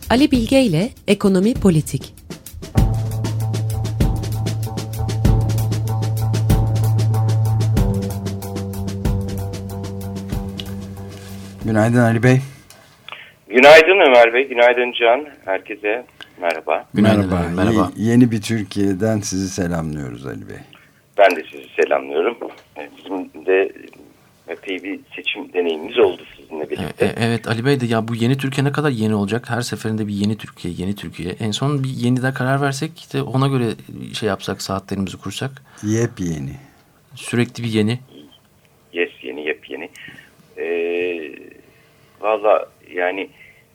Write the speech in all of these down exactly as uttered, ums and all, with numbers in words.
Ali Bilge ile Ekonomi Politik. Günaydın Ali Bey. Günaydın Ömer Bey, günaydın Can. Herkese merhaba. Merhaba. merhaba. Y- yeni bir Türkiye'den sizi selamlıyoruz Ali Bey. Ben de sizi selamlıyorum. Bizim de epey bir seçim deneyimimiz oldu sizinle birlikte. E, evet Ali Bey de ya bu yeni Türkiye ne kadar yeni olacak? Her seferinde bir yeni Türkiye, yeni Türkiye. En son bir yeni de karar versek işte ona göre şey yapsak, saatlerimizi kursak. Yepyeni. Sürekli bir yeni. Yes, yeni, yepyeni. Ee, Valla yani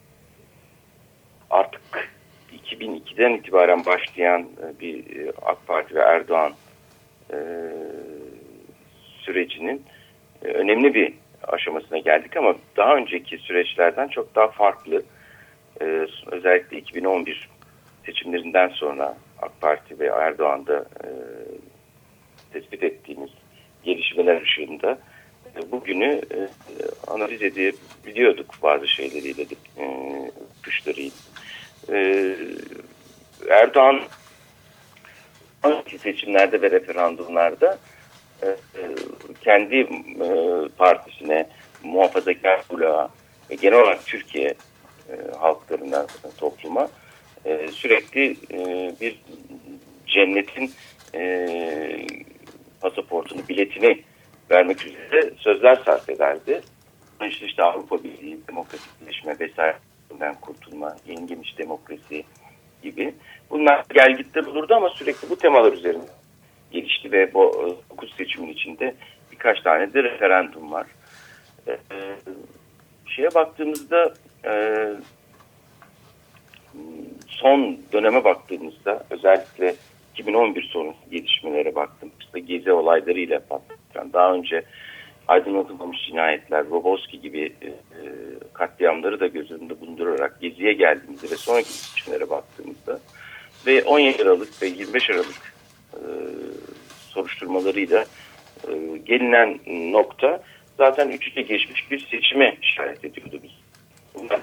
artık iki bin ikiden itibaren başlayan bir AK Parti ve Erdoğan e, sürecinin önemli bir aşamasına geldik ama daha önceki süreçlerden çok daha farklı. Ee, özellikle iki bin on bir seçimlerinden sonra AK Parti ve Erdoğan'da e, tespit ettiğimiz gelişmeler ışığında e, bugünü e, analiz edebiliyorduk bazı şeyleriyle, e, tuşlarıyla. E, Erdoğan önceki seçimlerde ve referandumlarda kendi partisine, muhafazakar bloğa ve genel olarak Türkiye halklarına, topluma sürekli bir cennetin pasaportunu, biletini vermek üzere sözler sarf ederdi. İşte, işte Avrupa Birliği, demokratikleşme vesaireden kurtulma, yeni geniş demokrasi gibi. Bunlar gelgitler olurdu ama sürekli bu temalar üzerinde gelişti ve bu dokuz seçimin içinde birkaç tane de referandum var. Ee, şeye baktığımızda e, son döneme baktığımızda özellikle iki bin on bir sonrası gelişmelere baktığımızda gezi olaylarıyla patlayan, daha önce aydınlatılmamış cinayetler, Roboski gibi e, katliamları da göz önünde bulundurarak geziye geldiğimizde ve sonraki seçimlere baktığımızda ve on yedi Aralık ve yirmi beş Aralık e, soruşturmalarıyla e, gelinen nokta zaten üç üçe geçmiş bir seçime işaret ediyordu biz. Bundan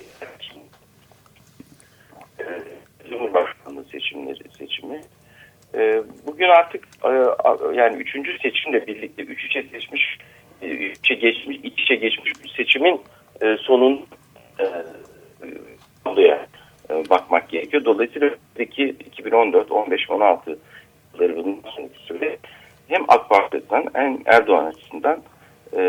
e, Cumhurbaşkanlığı seçimleri seçimi. E, bugün artık e, yani üçüncü seçimle birlikte üç üçe geçmiş, e, üçe geçmiş, iç içe geçmiş bir seçimin e, sonun e, oluyor. E, bakmak gerekiyor. Dolayısıyla iki bin on dört, on beş, on altı bundan sonraki süre hem AK Parti'den hem Erdoğan açısından e,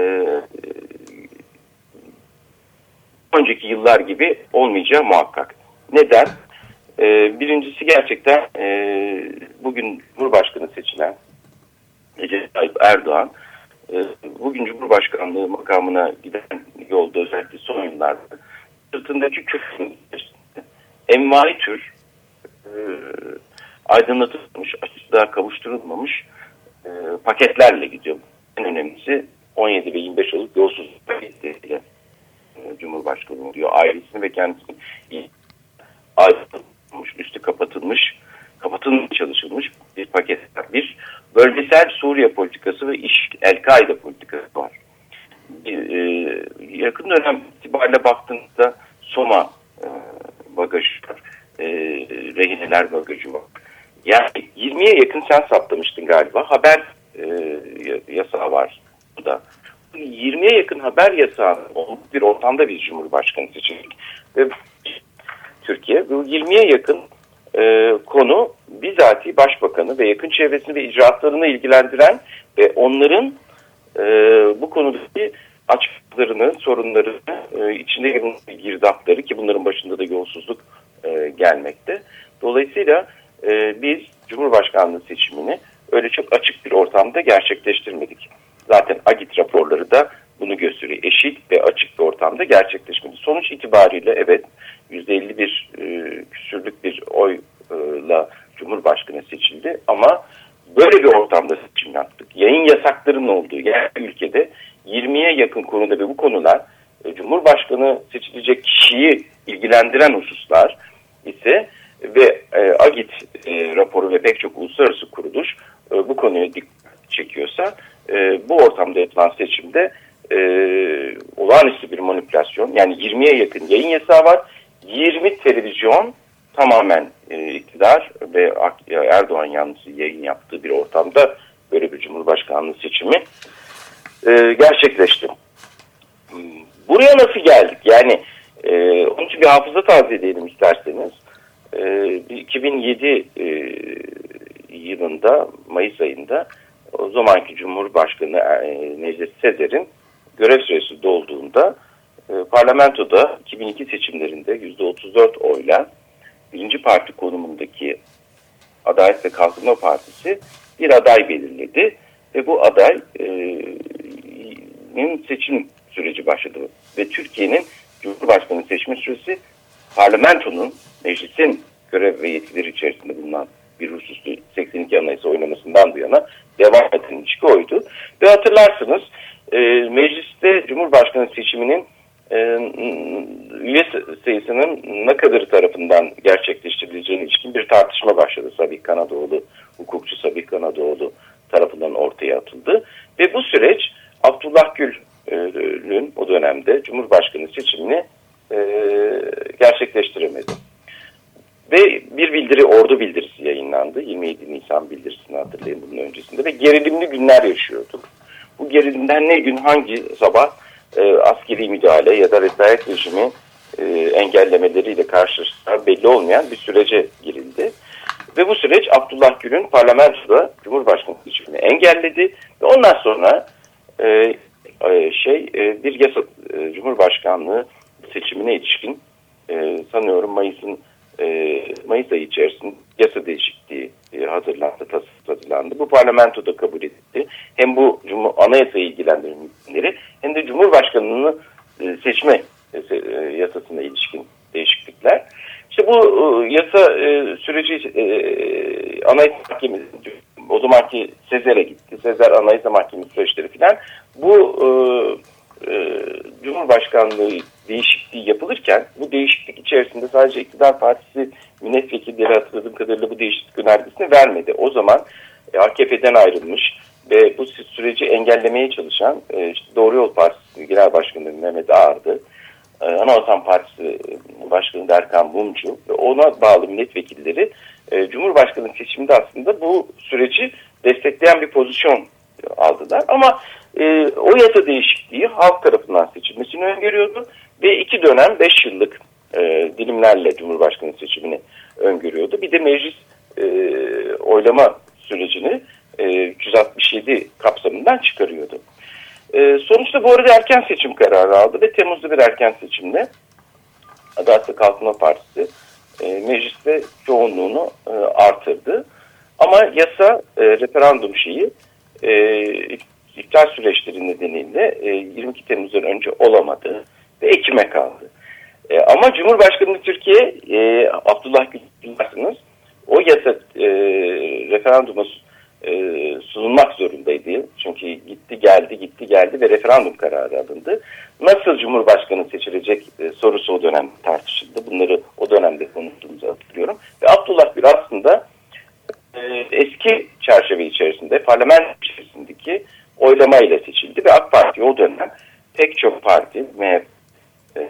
önceki yıllar gibi olmayacağı muhakkak. Neden? E, birincisi gerçekten e, bugün Cumhurbaşkanı seçilen Recep Tayyip Erdoğan e, bugün Cumhurbaşkanlığı makamına giden yolda özellikle son yıllarda sırtındaki küfrün envai tür e, aydınlatılmış, açıklığa kavuşturulmamış e, paketlerle gidiyor. En önemlisi on yedi ve yirmi beş Aralık yolsuzluk paketleriyle e, Cumhurbaşkanı diyor. Ailesini ve kendisini aydınlatılmış, üstü kapatılmış, kapatılmaya çalışılmış bir paketler. Bir bölgesel Suriye politikası ve iş El-Kaide politikası var. E, yakın dönem itibariyle baktığınızda Soma e, bagajı var. E, rehineler bagajı var. Yani yirmiye yakın sen saptamıştın galiba. Haber e, yasağı var burada. yirmiye yakın haber yasağı olduğu bir ortamda biz Cumhurbaşkanı seçildik. Ve Türkiye bu yirmiye yakın e, konu bizatihi Başbakanı ve yakın çevresini ve icraatlarını ilgilendiren ve onların e, bu konudaki açıklarını, sorunlarını, e, içinde girdapları ki bunların başında da yolsuzluk e, gelmekte. Dolayısıyla e, biz Cumhurbaşkanlığı seçimini öyle çok açık bir ortamda gerçekleştirmedik. Zaten Agit raporları da bunu gösteriyor. Eşit ve açık bir ortamda gerçekleşmedi. Sonuç itibariyle evet yüzde elli bir e, küsürlük bir oyla Cumhurbaşkanı seçildi ama böyle bir ortamda seçim yaptık. Yayın yasaklarının olduğu yani ülkede yirmiye yakın konuda ve bu konular e, Cumhurbaşkanı seçilecek kişiyi ilgilendiren hususlar ise ve e, Agit e, raporu ve pek çok uluslararası kuruluş e, bu konuya dikkat çekiyorsa e, bu ortamda yapılan seçimde e, olağanüstü bir manipülasyon yani yirmiye yakın yayın yasağı var. yirmi televizyon tamamen e, iktidar ve Erdoğan yanlısı yayın yaptığı bir ortamda böyle bir Cumhurbaşkanlığı seçimi e, gerçekleşti. Buraya nasıl geldik? Yani e, onun için bir hafıza tazeleyelim isterseniz. E, iki bin yedi e, yılında, Mayıs ayında o zamanki Cumhurbaşkanı e, Necdet Sezer'in görev süresi dolduğunda e, parlamentoda iki bin iki seçimlerinde yüzde otuz dört oyla birinci parti konumundaki Adalet ve Kalkınma Partisi bir aday belirledi ve bu adayın seçim süreci başladı ve Türkiye'nin Cumhurbaşkanı seçme süresi parlamentonun, meclisin görev ve yetkileri içerisinde bulunan bir hususlu seksen iki Anayasa oylamasından bu yana devam eden ilişki oydu. Ve hatırlarsınız e, mecliste Cumhurbaşkanı seçiminin e, üye sayısının ne kadarı tarafından gerçekleştirileceğine ilişkin bir tartışma başladı. Sabih Kanadoğlu, hukukçu Sabih Kanadoğlu tarafından ortaya atıldı. Ve bu süreç Abdullah Gül'ün o dönemde Cumhurbaşkanı seçimini e, gerçekleştiremedi. Ve bir bildiri, ordu bildirisi yayınlandı. yirmi yedi Nisan bildirisini hatırlayın bunun öncesinde. Ve gerilimli günler yaşıyorduk. Bu gerilimden ne gün hangi sabah e, askeri müdahale ya da vesayet rejimi e, engellemeleriyle karşılaştılar belli olmayan bir sürece girildi. Ve bu süreç Abdullah Gül'ün parlamentoda Cumhurbaşkanı seçimini engelledi. Ve ondan sonra e, e, şey e, bir yasa e, Cumhurbaşkanlığı seçimine ilişkin e, sanıyorum Mayıs'ın e, Mayıs ayı içerisinde yasa değişikliği e, hazırlandı, tasarı hazırlandı. Bu parlamentoda kabul edildi. Hem bu Cumhur, anayasayı ilgilendirenleri hem de Cumhurbaşkanlığını e, seçme e, yasasına ilişkin değişiklikler. İşte bu e, yasa e, süreci e, Anayasa Mahkemesi o zamanki Sezer'e gitti. Sezer Anayasa Mahkemesi süreçleri filan. Bu e, e, Cumhurbaşkanlığı değişikliği yapılırken bu değişiklik içerisinde sadece iktidar partisi milletvekilleri hatırladığım kadarıyla bu değişiklik önergesini vermedi. O zaman e, A K P'den ayrılmış ve bu süreci engellemeye çalışan e, işte Doğru Yol Partisi Genel Başkanı Mehmet Ağar'dı. E, Anavatan Partisi Başkanı Erkan Mumcu ve ona bağlı milletvekilleri e, Cumhurbaşkanı seçiminde aslında bu süreci destekleyen bir pozisyon aldılar. Ama e, o yasa değişikliği halk tarafından seçilmesini öngörüyordu ve iki dönem beş yıllık e, dilimlerle Cumhurbaşkanı seçimini öngörüyordu. Bir de meclis e, oylama sürecini e, üç yüz altmış yedi kapsamından çıkarıyordu. E, sonuçta bu arada erken seçim kararı aldı ve Temmuz'da bir erken seçimle Adalet ve Kalkınma Partisi e, mecliste çoğunluğunu e, artırdı. Ama yasa e, referandum şeyi e, iptal süreçleri nedeniyle e, yirmi iki Temmuz'dan önce olamadı ve Ekim'e kaldı. E, ama Cumhurbaşkanı Türkiye e, Abdullah Gül bilirsiniz o yasa e, referanduma e, sunulmak zorundaydı. Çünkü gitti geldi gitti geldi ve referandum kararı alındı. Nasıl Cumhurbaşkanı seçilecek e, sorusu o dönem tartışıldı. Bunları o dönemde konuştuğumuzu hatırlıyorum. Ve Abdullah Gül aslında e, eski çerçeve içerisinde parlamento içerisindeki oylamayla seçildi ve AK Parti o dönem pek çok parti M H P e,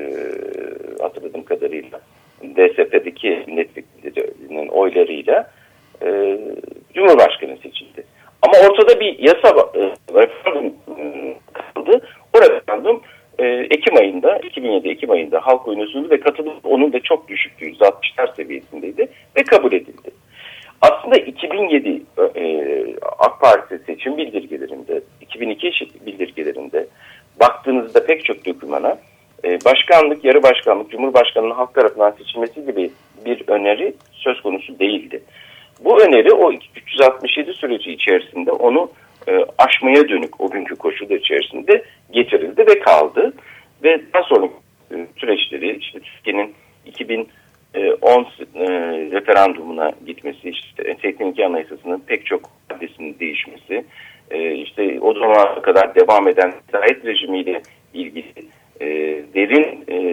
hatırladığım kadarıyla D S P'deki milletvekillerinin oylarıyla e, Cumhurbaşkanı seçildi. Ama ortada bir yasa e, referandum e, kaldı. O referandum e, Ekim ayında, iki bin yedi Ekim ayında halk oyunu sunuldu ve katılım onun da çok düşüktü. yüzde altmışlar seviyesindeydi ve kabul edildi. Aslında iki bin yedi e, AK Parti seçim bildirgelerinde, iki bin iki bildirgelerinde baktığınızda pek çok dokümana e, başkanlık, yarı başkanlık, Cumhurbaşkanı'nın halk tarafından seçilmesi gibi bir öneri söz konusu değildi. Bu öneri o üç yüz altmış yedi süreci içerisinde onu e, aşmaya dönük o günkü koşullar içerisinde getirildi ve kaldı. Ve daha sonra e, süreçleri işte Türkiye'nin iki bin on e, referandumuna gitmesi, işte seksen iki Anayasası'nın pek çok maddesinin değişmesi, e, işte o zamana kadar devam eden vesayet rejimiyle ilgili e, derin e,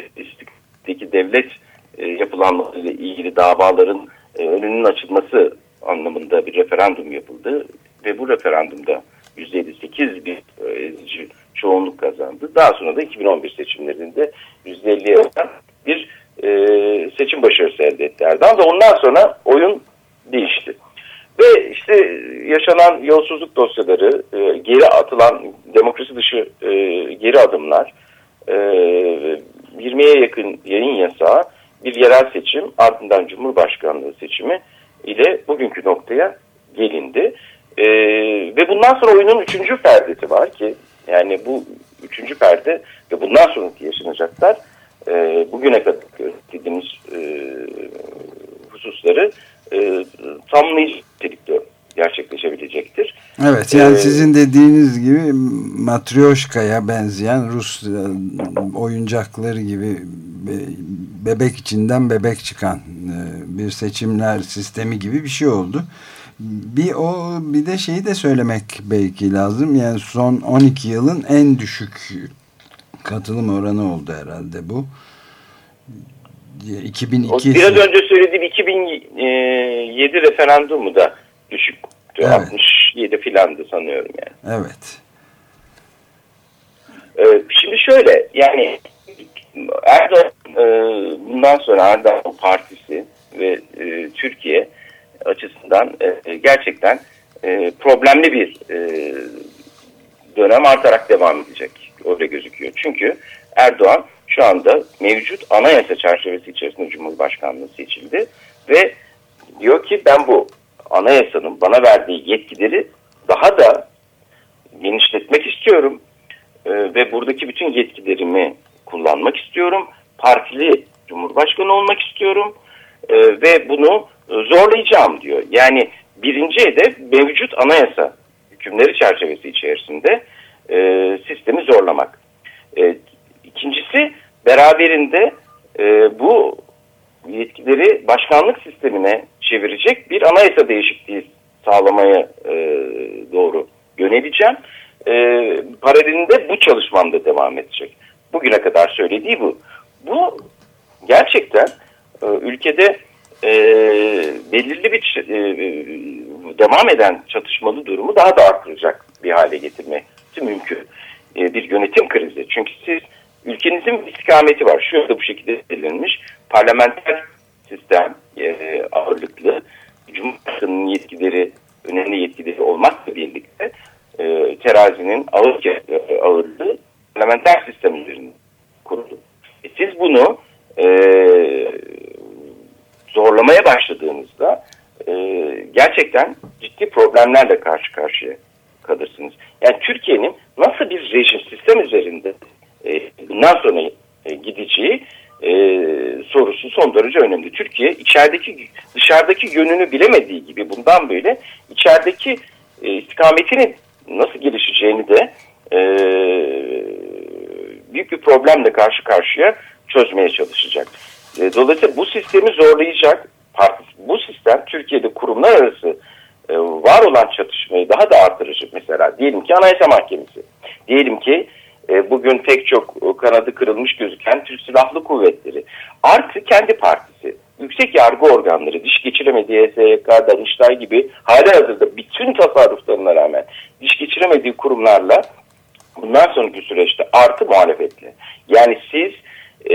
işte devlet e, yapılanmalarıyla ilgili davaların e, önünün açılması anlamında bir referandum yapıldı ve bu referandumda yüzde yetmiş sekiz bir ezici çoğunluk kazandı. Daha sonra da iki bin on bir seçimlerinde yüzde elliye varan bir seçimlerden ve ondan sonra oyun değişti. Ve işte yaşanan yolsuzluk dosyaları, e, geri atılan demokrasi dışı e, geri adımlar, e, yirmiye yakın yayın yasağı, bir yerel seçim, ardından Cumhurbaşkanlığı seçimi ile bugünkü noktaya gelindi. E, ve bundan sonra oyunun üçüncü perdesi var ki, yani bu üçüncü perde ve bundan sonraki yaşanacaklar e, bugüne kadar dediğimiz e, hususları e, tamamlayıcı nitelikte gerçekleşebilecektir. Evet, yani ee, sizin dediğiniz gibi Matryoshka'ya benzeyen Rus oyuncakları gibi bebek içinden bebek çıkan bir seçimler sistemi gibi bir şey oldu. Bir o bir de şeyi de söylemek belki lazım. Yani son on iki yılın en düşük katılım oranı oldu herhalde bu. iki bin iki Biraz önce söylediğim iki bin yedi referandumu da düşüktü. Evet. altmış yedi filandı sanıyorum yani. Evet. Ee, şimdi şöyle, yani Erdoğan e, bundan sonra Erdoğan Partisi ve e, Türkiye açısından e, gerçekten e, problemli bir e, dönem artarak devam edecek. Öyle gözüküyor. Çünkü Erdoğan şu anda mevcut anayasa çerçevesi içerisinde Cumhurbaşkanlığı seçildi ve diyor ki ben bu anayasanın bana verdiği yetkileri daha da genişletmek istiyorum e, ve buradaki bütün yetkilerimi kullanmak istiyorum. Partili Cumhurbaşkanı olmak istiyorum e, ve bunu zorlayacağım diyor. Yani birinci hedef mevcut anayasa hükümleri çerçevesi içerisinde e, sistemi zorlamak. E, ikincisi beraberinde e, bu yetkileri başkanlık sistemine çevirecek bir anayasa değişikliği sağlamaya e, doğru yöneleceğim. E, paralelinde bu çalışmam da devam edecek. Bugüne kadar söylediği bu. Bu gerçekten e, ülkede e, belirli bir e, devam eden çatışmalı durumu daha da arttıracak bir hale getirmesi mümkün. E, bir yönetim krizi. Çünkü siz ülkenizin bir istikameti var. Şu anda bu şekilde belirlenmiş. Parlamenter sistem e, ağırlıklı. Cumhurbaşkanının yetkileri, önemli yetkileri olmakla birlikte e, terazinin ağır, e, ağırlığı parlamenter sistem üzerinde kuruldu. E, siz bunu e, zorlamaya başladığınızda e, gerçekten ciddi problemlerle karşı karşıya kalırsınız. Yani Türkiye'nin nasıl bir rejim sistem üzerinde e, bundan sonra e, gideceği e, sorusu son derece önemli. Türkiye içerideki dışarıdaki yönünü bilemediği gibi bundan böyle içerideki e, istikametinin nasıl gelişeceğini de e, büyük bir problemle karşı karşıya çözmeye çalışacak. E, dolayısıyla bu sistemi zorlayacak. Bu sistem Türkiye'de kurumlar arası e, var olan çatışmayı daha da artıracak. Mesela diyelim ki Anayasa Mahkemesi. Diyelim ki e, bugün pek çok kanadı kırılmış gözüken Türk Silahlı Kuvvetleri. Artı kendi partisi. Yüksek yargı organları, diş geçiremediği H S Y K, Danıştay gibi halihazırda bütün tasarruflarına rağmen diş geçiremediği kurumlarla bundan sonraki süreçte artı muhalefetle. Yani siz e,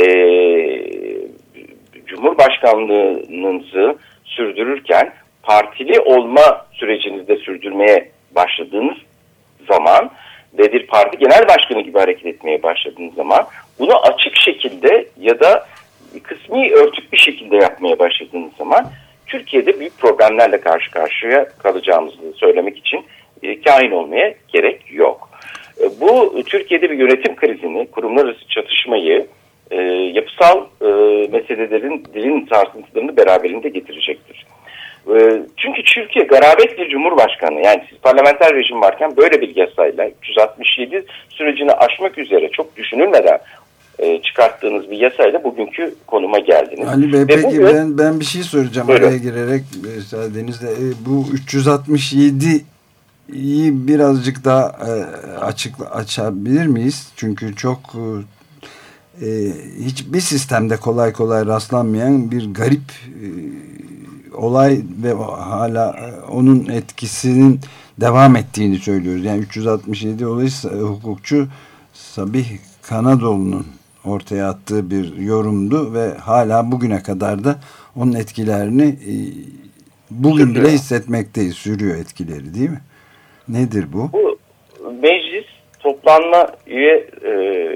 Cumhurbaşkanlığınızı sürdürürken partili olma sürecinizde sürdürmeye başladığınız zaman ve bir parti genel başkanı gibi hareket etmeye başladığınız zaman bunu açık şekilde ya da kısmi örtük bir şekilde yapmaya başladığınız zaman Türkiye'de büyük problemlerle karşı karşıya kalacağımızı söylemek için e, kain olmaya gerek yok. E, bu Türkiye'de bir yönetim krizini, kurumlar arası çatışmayı, e, yapısal e, meselelerin dilin sarsıntılarını beraberinde getirecektir. E, çünkü Türkiye garabet bir cumhurbaşkanı, yani siz parlamenter rejim varken böyle bir yasayla üç yüz altmış yedi sürecini aşmak üzere çok düşünülmeden e, çıkarttığınz bir yasayla bugünkü konuma geldiniz. Ali Bey, Ve peki bugün, ben, ben bir şey soracağım buyurun. Araya girerek müsaadenizle. E, bu üç yüz altmış yediyi birazcık daha e, açık açabilir miyiz? Çünkü çok e, hiçbir sistemde kolay kolay rastlanmayan bir garip e, olay ve hala e, onun etkisinin devam ettiğini söylüyoruz. Yani üç yüz altmış yedi olayı hukukçu Sabih Kanadoğlu'nun ortaya attığı bir yorumdu ve hala bugüne kadar da onun etkilerini e, bugün bile hissetmekteyiz. Sürüyor etkileri, değil mi? Nedir bu? Bu meclis toplanma üye e,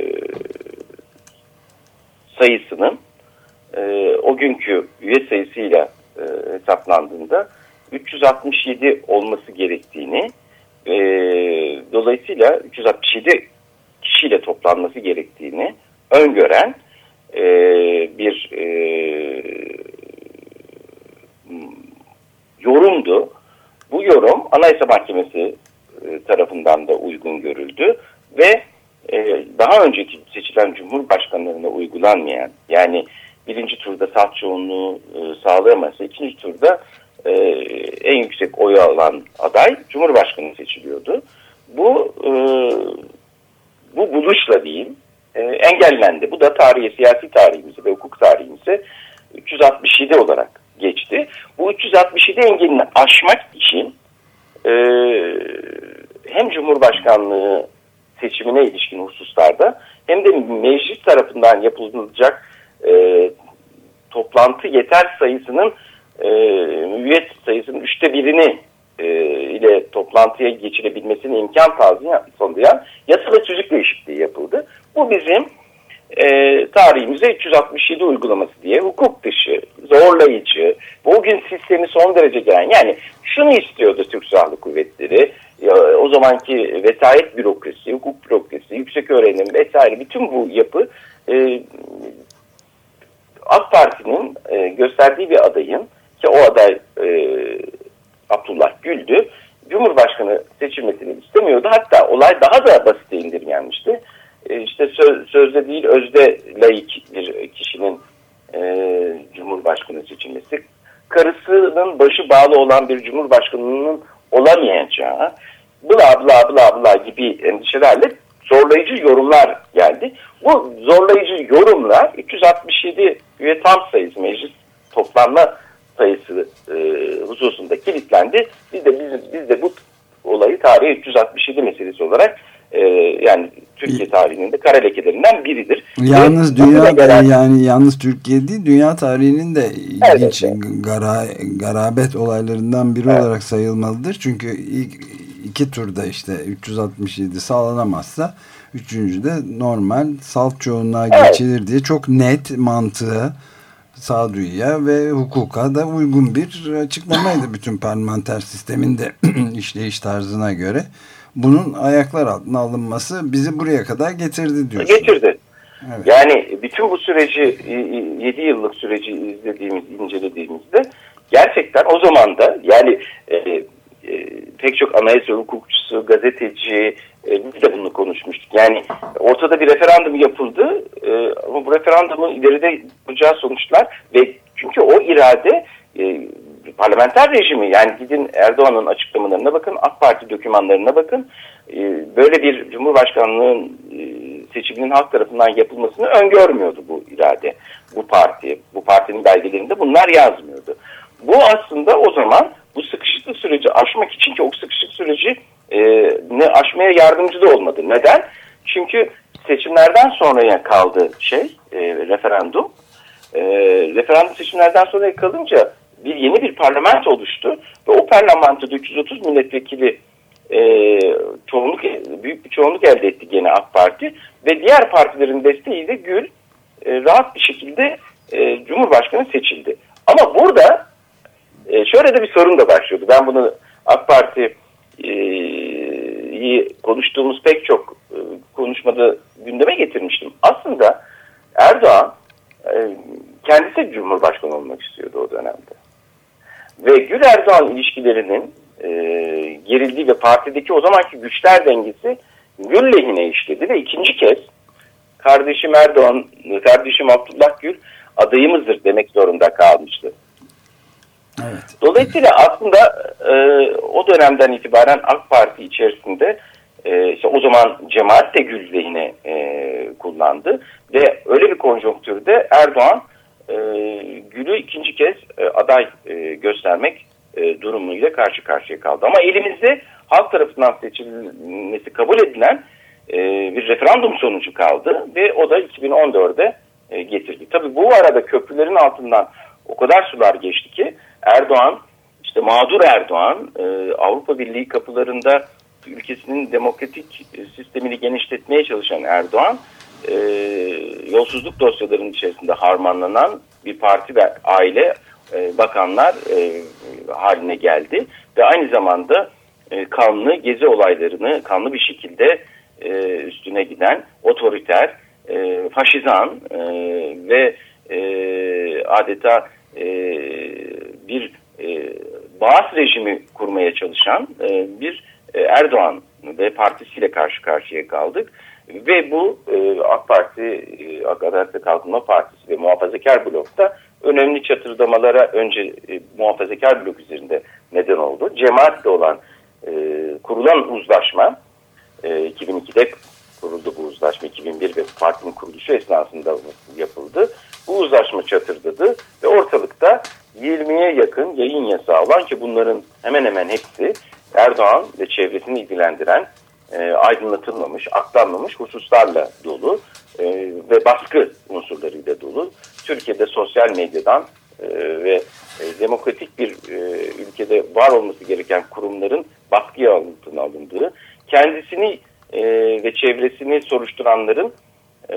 sayısının e, o günkü üye sayısıyla e, hesaplandığında üç yüz altmış yedi olması gerektiğini, e, dolayısıyla üç yüz altmış yedi kişiyle toplanması gerektiğini öngören e, bir e, yorumdu. Bu yorum Anayasa Mahkemesi e, tarafından da uygun görüldü ve e, daha önceki seçilen cumhurbaşkanlarına uygulanmayan, yani birinci turda salt çoğunluğu e, sağlayamazsa ikinci turda e, en yüksek oyu alan aday cumhurbaşkanı seçiliyordu. Bu e, bu buluşla değil e, engellendi. Bu da tarihe, siyasi tarihimize ve hukuk tarihimize üç yüz altmış yedi olarak geçti. Bu üç yüz altmış yedi engelini aşmak için e, hem Cumhurbaşkanlığı seçimine ilişkin hususlarda hem de meclis tarafından yapılacak e, toplantı yeter sayısının e, üye sayısının üçte birini e, ile toplantıya geçilebilmesine imkan sağlayan yasa ve tüzük değişikliği yapıldı. Bu bizim e, tarihimize üç yüz altmış yedi uygulaması diye hukuk dışı, zorlayıcı, bugün sistemi son derece gelen, yani şunu istiyordu Türk Silahlı Kuvvetleri, o zamanki vesayet bürokrasi, hukuk bürokrasi, yüksek öğrenim vesaire, bütün bu yapı e, AK Parti'nin e, gösterdiği bir adayın, ki o aday e, Abdullah Gül'dü, Cumhurbaşkanı seçilmesini istemiyordu. Hatta olay daha da basite indirgenmişti. E, işte söz, sözde değil özde laik bir kişinin e, Cumhurbaşkanı seçilmesi, karısının başı bağlı olan bir Cumhurbaşkanının olamayacağı, bla bla bla bla gibi endişelerle zorlayıcı yorumlar geldi. Bu zorlayıcı yorumlar üç yüz altmış yedi üye tam sayısı, meclis toplanma sayısı e, hususunda kilitlendi. Biz de biz, biz de bu olayı tarihe üç yüz altmış yedi meselesi olarak e, yani Türkiye tarihinin de kara lekelerinden biridir. Yalnız Ve dünya gelen, yani yalnız Türkiye değil, dünya tarihinin de ilginç evet, gara, garabet olaylarından biri evet. olarak sayılmalıdır. Çünkü ilk iki turda işte üç yüz altmış yedi sağlanamazsa üçüncüde normal salt çoğunluğa evet. geçilir diye çok net mantığı, sağduyuya ve hukuka da uygun bir açıklamaydı bütün parlamenter sistemin de işleyiş tarzına göre. Bunun ayaklar altına alınması bizi buraya kadar getirdi diyorsun. Getirdi. Evet. Yani bütün bu süreci, yedi yıllık süreci izlediğimiz, incelediğimizde gerçekten o zaman da yani e, e, pek çok anayasa hukukçusu, gazeteci, e, biz de bunu konuşmuştuk. Yani ortada bir referandum yapıldı e, ama bu referandumun ileride yapacağı sonuçlar ve çünkü o irade e, parlamenter rejimi, yani gidin Erdoğan'ın açıklamalarına bakın, AK Parti dokümanlarına bakın, e, böyle bir Cumhurbaşkanlığının e, seçiminin halk tarafından yapılmasını öngörmüyordu bu irade, bu parti. Bu partinin belgelerinde bunlar yazmıyordu. Bu aslında o zaman bu sıkışıklık süreci aşmak için, ki o sıkışıklık süreci e, ne aşmaya yardımcı da olmadı. Neden? Çünkü seçimlerden sonraya kaldı şey, e, referandum. E, referandum seçimlerden sonraya kalınca bir yeni bir parlamento oluştu ve o parlamentoda üç yüz otuz milletvekili e, çoğunluk, büyük bir çoğunluk elde etti gene AK Parti ve diğer partilerin desteğiyle Gül e, rahat bir şekilde e, Cumhurbaşkanı seçildi. Ama burada e, şöyle de bir sorun da başlıyordu. Ben bunu AK Parti'yi konuştuğumuz pek çok e, konuşmada gündeme getirmiştim. Aslında Erdoğan e, kendisi Cumhurbaşkanı olmak istiyordu o dönemde. Ve Gül-Erdoğan ilişkilerinin e, gerildiği ve partideki o zamanki güçler dengesi Gül lehine işledi ve ikinci kez kardeşim Erdoğan, kardeşim Abdullah Gül adayımızdır demek zorunda kalmıştı. Evet. Dolayısıyla aslında e, o dönemden itibaren AK Parti içerisinde e, işte o zaman cemaat de Gül lehine e, kullandı ve öyle bir konjonktürde Erdoğan e, Gül'ü ikinci kez e, aday e, göstermek e, durumuyla karşı karşıya kaldı. Ama elimizde halk tarafından seçilmesi kabul edilen e, bir referandum sonucu kaldı ve o da iki bin on dörde e, getirdi. Tabii bu arada köprülerin altından o kadar sular geçti ki Erdoğan, işte mağdur Erdoğan, e, Avrupa Birliği kapılarında ülkesinin demokratik sistemini genişletmeye çalışan Erdoğan, e, yolsuzluk dosyalarının içerisinde harmanlanan bir parti ve aile, e, bakanlar e, haline geldi ve aynı zamanda e, kanlı gezi olaylarını kanlı bir şekilde e, üstüne giden otoriter, e, faşizan e, ve e, adeta e, bir e, Baas rejimi kurmaya çalışan e, bir e, Erdoğan ve partisiyle karşı karşıya kaldık. Ve bu e, AK Parti, e, Adalet ve Kalkınma Partisi ve Muhafazakar Blok'ta önemli çatırdamalara önce e, Muhafazakar Blok üzerinde neden oldu. Cemaatle olan e, kurulan uzlaşma, e, iki bin ikide kuruldu bu uzlaşma, iki bin bir ve partinin kuruluşu esnasında yapıldı. Bu uzlaşma çatırdadı ve ortalıkta yirmiye yakın yayın yasağı olan, ki bunların hemen hemen hepsi Erdoğan ve çevresini ilgilendiren e, aydınlatılmamış, aktarılmamış hususlarla dolu e, ve baskı unsurlarıyla dolu. Türkiye'de sosyal medyadan e, ve e, demokratik bir e, ülkede var olması gereken kurumların baskıya altına alındığı, kendisini e, ve çevresini soruşturanların e,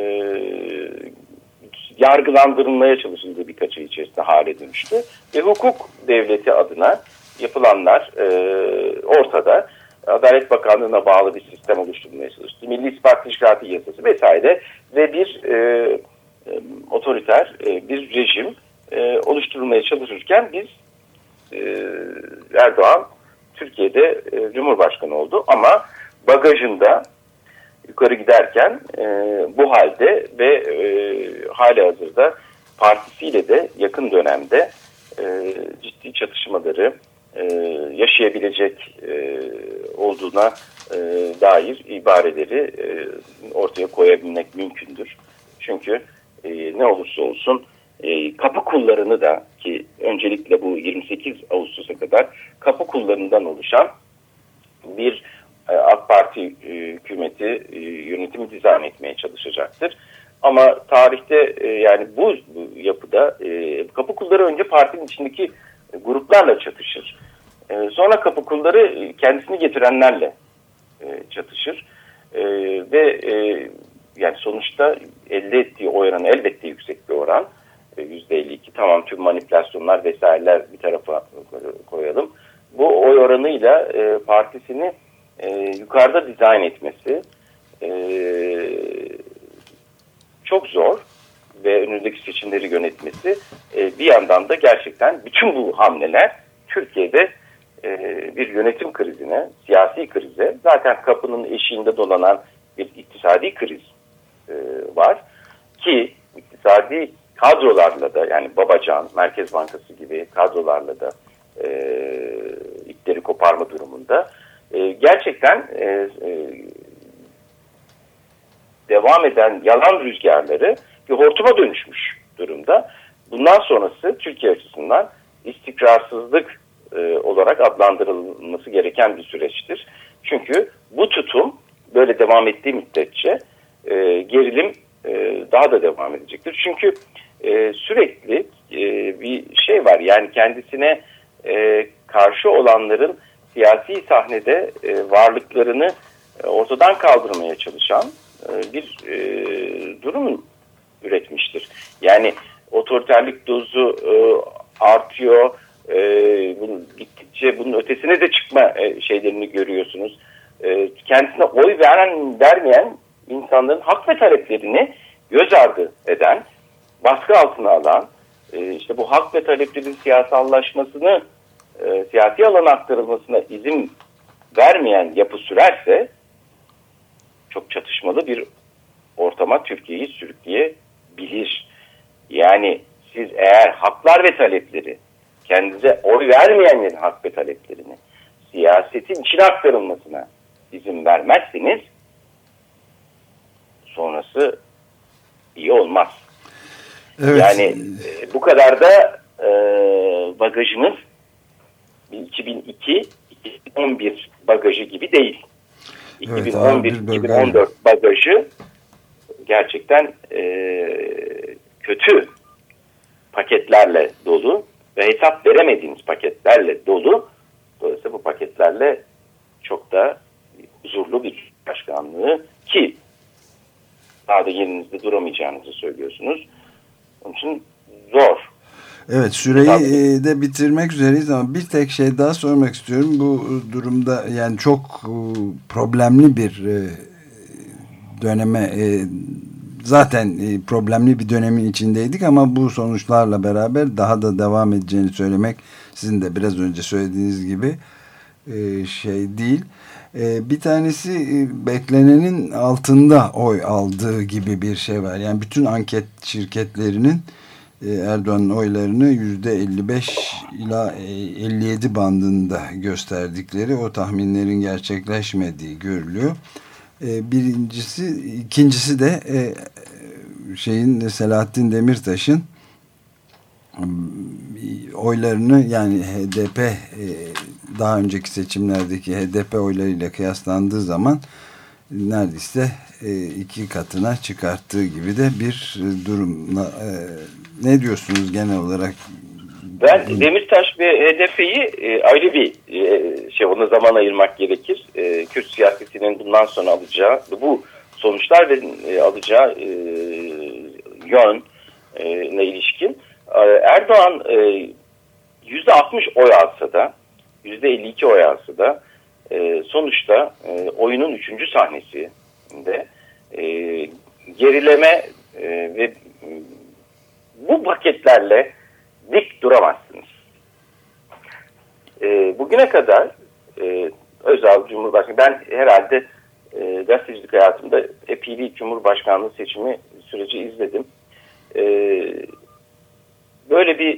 yargılandırılmaya çalışıldığı birkaç ay içerisinde hale dönüştü. Ve hukuk devleti adına yapılanlar e, ortada. Adalet Bakanlığı'na bağlı bir sistem oluşturulmaya çalıştı. Milli İstihbarat Teşkilatı Yasası vesaire ve bir e, e, otoriter e, bir rejim e, oluşturulmaya çalışırken biz e, Erdoğan Türkiye'de e, Cumhurbaşkanı oldu ama bagajında yukarı giderken e, bu halde ve e, hali hazırda partisiyle de yakın dönemde e, ciddi çatışmaları e, yaşayabilecek e, olduğuna e, dair ibareleri e, ortaya koyabilmek mümkündür. Çünkü e, ne olursa olsun e, kapı kullarını da, ki öncelikle bu yirmi sekiz Ağustos'a kadar kapı kullarından oluşan bir AK Parti e, hükümeti e, yönetimi dizayn etmeye çalışacaktır. Ama tarihte e, yani bu, bu yapıda e, kapı kulları önce partinin içindeki gruplarla çatışır. E, sonra kapı kulları kendisini getirenlerle e, çatışır. E, ve e, yani sonuçta elde ettiği oy oranı elbette yüksek bir oran. E, yüzde elli iki. Tamam, tüm manipülasyonlar vesaireler bir tarafa koyalım. Bu oy oranıyla e, partisini e, yukarıda dizayn etmesi e, çok zor ve önündeki seçimleri yönetmesi e, bir yandan da gerçekten bütün bu hamleler Türkiye'de e, bir yönetim krizine, siyasi krize, zaten kapının eşiğinde dolanan bir iktisadi kriz e, var ki iktisadi kadrolarla da, yani Babacan, Merkez Bankası gibi kadrolarla da e, ipleri koparma durumunda e, gerçekten e, e, devam eden yalan rüzgarları bir hortuma dönüşmüş durumda. Bundan sonrası Türkiye açısından istikrarsızlık e, olarak adlandırılması gereken bir süreçtir. Çünkü bu tutum böyle devam ettiği müddetçe e, gerilim e, daha da devam edecektir. Çünkü e, sürekli e, bir şey var, yani kendisine e, karşı olanların siyasi sahnede e, varlıklarını e, ortadan kaldırmaya çalışan e, bir e, durum üretmiştir. Yani otoriterlik dozu e, artıyor, e, bunun, gittikçe bunun ötesine de çıkma e, şeylerini görüyorsunuz. E, kendisine oy veren vermeyen insanların hak ve taleplerini göz ardı eden, baskı altına alan, e, işte bu hak ve taleplerin siyasallaşmasını, e, siyasi alana aktarılmasına izin vermeyen yapı sürerse çok çatışmalı bir ortama Türkiye'yi sürükleyebilir. Yani siz eğer haklar ve talepleri, kendinize oy vermeyenlerin hak ve taleplerini siyasetin içine aktarılmasına izin vermezseniz sonrası iyi olmaz. Evet. Yani e, bu kadar da e, bagajınız iki bin iki iki bin on bir bagajı gibi değil. iki bin on bir iki bin on dört evet, bagajı gerçekten e, kötü paketlerle dolu ve hesap veremediğiniz paketlerle dolu. Dolayısıyla bu paketlerle çok da huzurlu bir başkanlığı, ki daha da yerinizde duramayacağınızı söylüyorsunuz. Onun için zor. Evet, süreyi de bitirmek üzereyiz ama bir tek şey daha sormak istiyorum. Bu durumda yani çok problemli bir döneme, zaten problemli bir dönemin içindeydik ama bu sonuçlarla beraber daha da devam edeceğini söylemek, sizin de biraz önce söylediğiniz gibi şey değil. Bir tanesi beklenenin altında oy aldığı gibi bir şey var. Yani bütün anket şirketlerinin Erdoğan'ın oylarını yüzde elli beş ila elli yedi bandında gösterdikleri, o tahminlerin gerçekleşmediği görülüyor. Birincisi, ikincisi de şeyin, Selahattin Demirtaş'ın oylarını, yani H D P daha önceki seçimlerdeki H D P oylarıyla kıyaslandığı zaman neredeyse iki katına çıkarttığı gibi de bir durumla. Ne diyorsunuz genel olarak? Ben Demirtaş ve H D P'yi ayrı bir şey, ona zaman ayırmak gerekir. Kürt siyasetinin bundan sonra alacağı bu sonuçlar ve alacağı yönle ilişkin. Erdoğan yüzde altmış oy alsa da, yüzde elli iki oy alsa da sonuçta oyunun üçüncü sahnesinde gerileme ve bu paketlerle dik duramazsınız. Bugüne kadar Özal Cumhurbaşkanı, ben herhalde gazetecilik hayatımda epey bir Cumhurbaşkanlığı seçimi süreci izledim. Böyle bir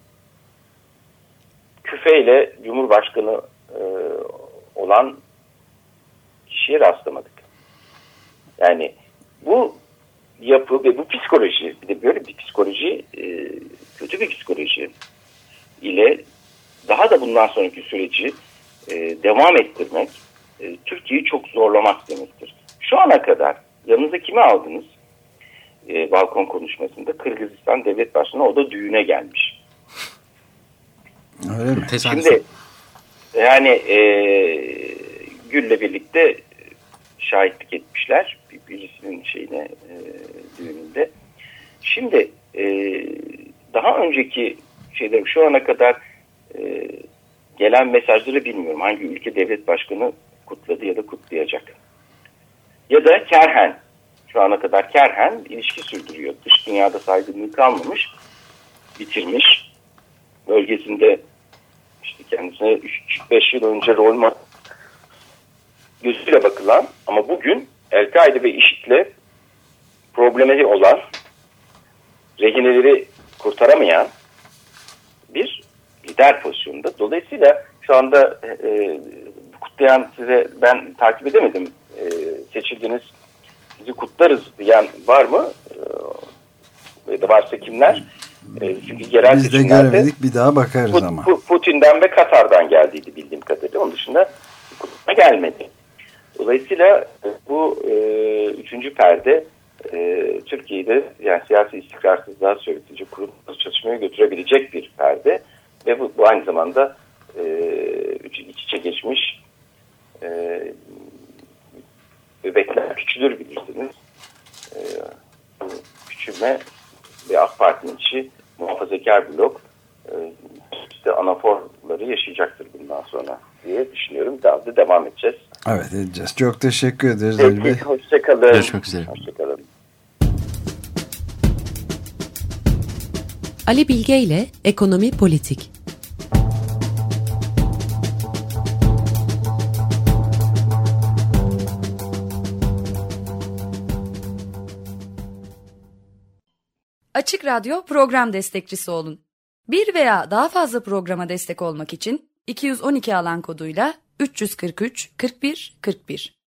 küfeyle Cumhurbaşkanı olan kişiye rastlamadık. Yani bu yapı ve bu psikoloji, bir de böyle bir psikoloji, kötü bir psikoloji ile daha da bundan sonraki süreci devam ettirmek, Türkiye'yi çok zorlamak demektir. Şu ana kadar yanınıza kimi aldınız? Balkon konuşmasında Kırgızistan Devlet Başkanı, o da düğüne gelmiş. Öyle mi? Şimdi yani e, Gül'le birlikte şahitlik etmişler birisinin şeyine, e, düğününde. Şimdi e, daha önceki şeyler, şu ana kadar e, gelen mesajları bilmiyorum. Hangi ülke devlet başkanı kutladı ya da kutlayacak. Ya da kerhen. Şu ana kadar kerhen ilişki sürdürüyor. Dış dünyada saygınlığı kalmamış, bitirmiş. Bölgesinde işte kendisine üç beş yıl önce rol model gözüyle bakılan ama bugün El-Kaide ve IŞİD'le problemleri olan, rehineleri kurtaramayan bir lider pozisyonunda. Dolayısıyla şu anda e, kutlayan, size ben takip edemedim, e, seçildiniz, sizi kutlarız diyen var mı? E, da varsa kimler? E, çünkü genel biz de göremedik, bir daha bakarız Put, ama. Putin'den ve Katar'dan geldiydi bildiğim kadarıyla. Onun dışında kutlama gelmedi. Dolayısıyla bu e, üçüncü perde e, Türkiye'de yani siyasi istikrarsızlığa sürükleyecek, kurumsal çatışmaya götürebilecek bir perde ve bu, bu aynı zamanda e, iç içe geçmiş e, bebekler küçülür bilirsiniz. E, küçülme ve AK Parti'nin içi muhafazakar blok e, işte anaforları yaşayacaktır bundan sonra diye düşünüyorum. Daha da devam edeceğiz. Evet, edeceğiz. Çok teşekkür ederiz Ali Bey. Hoşçakalın. Görüşmek üzere. Hoşçakalın. Ali Bilge ile Ekonomi Politik. Açık Radyo program destekçisi olun. Bir veya daha fazla programa destek olmak için iki yüz on iki alan koduyla üç yüz kırk üç kırk bir kırk bir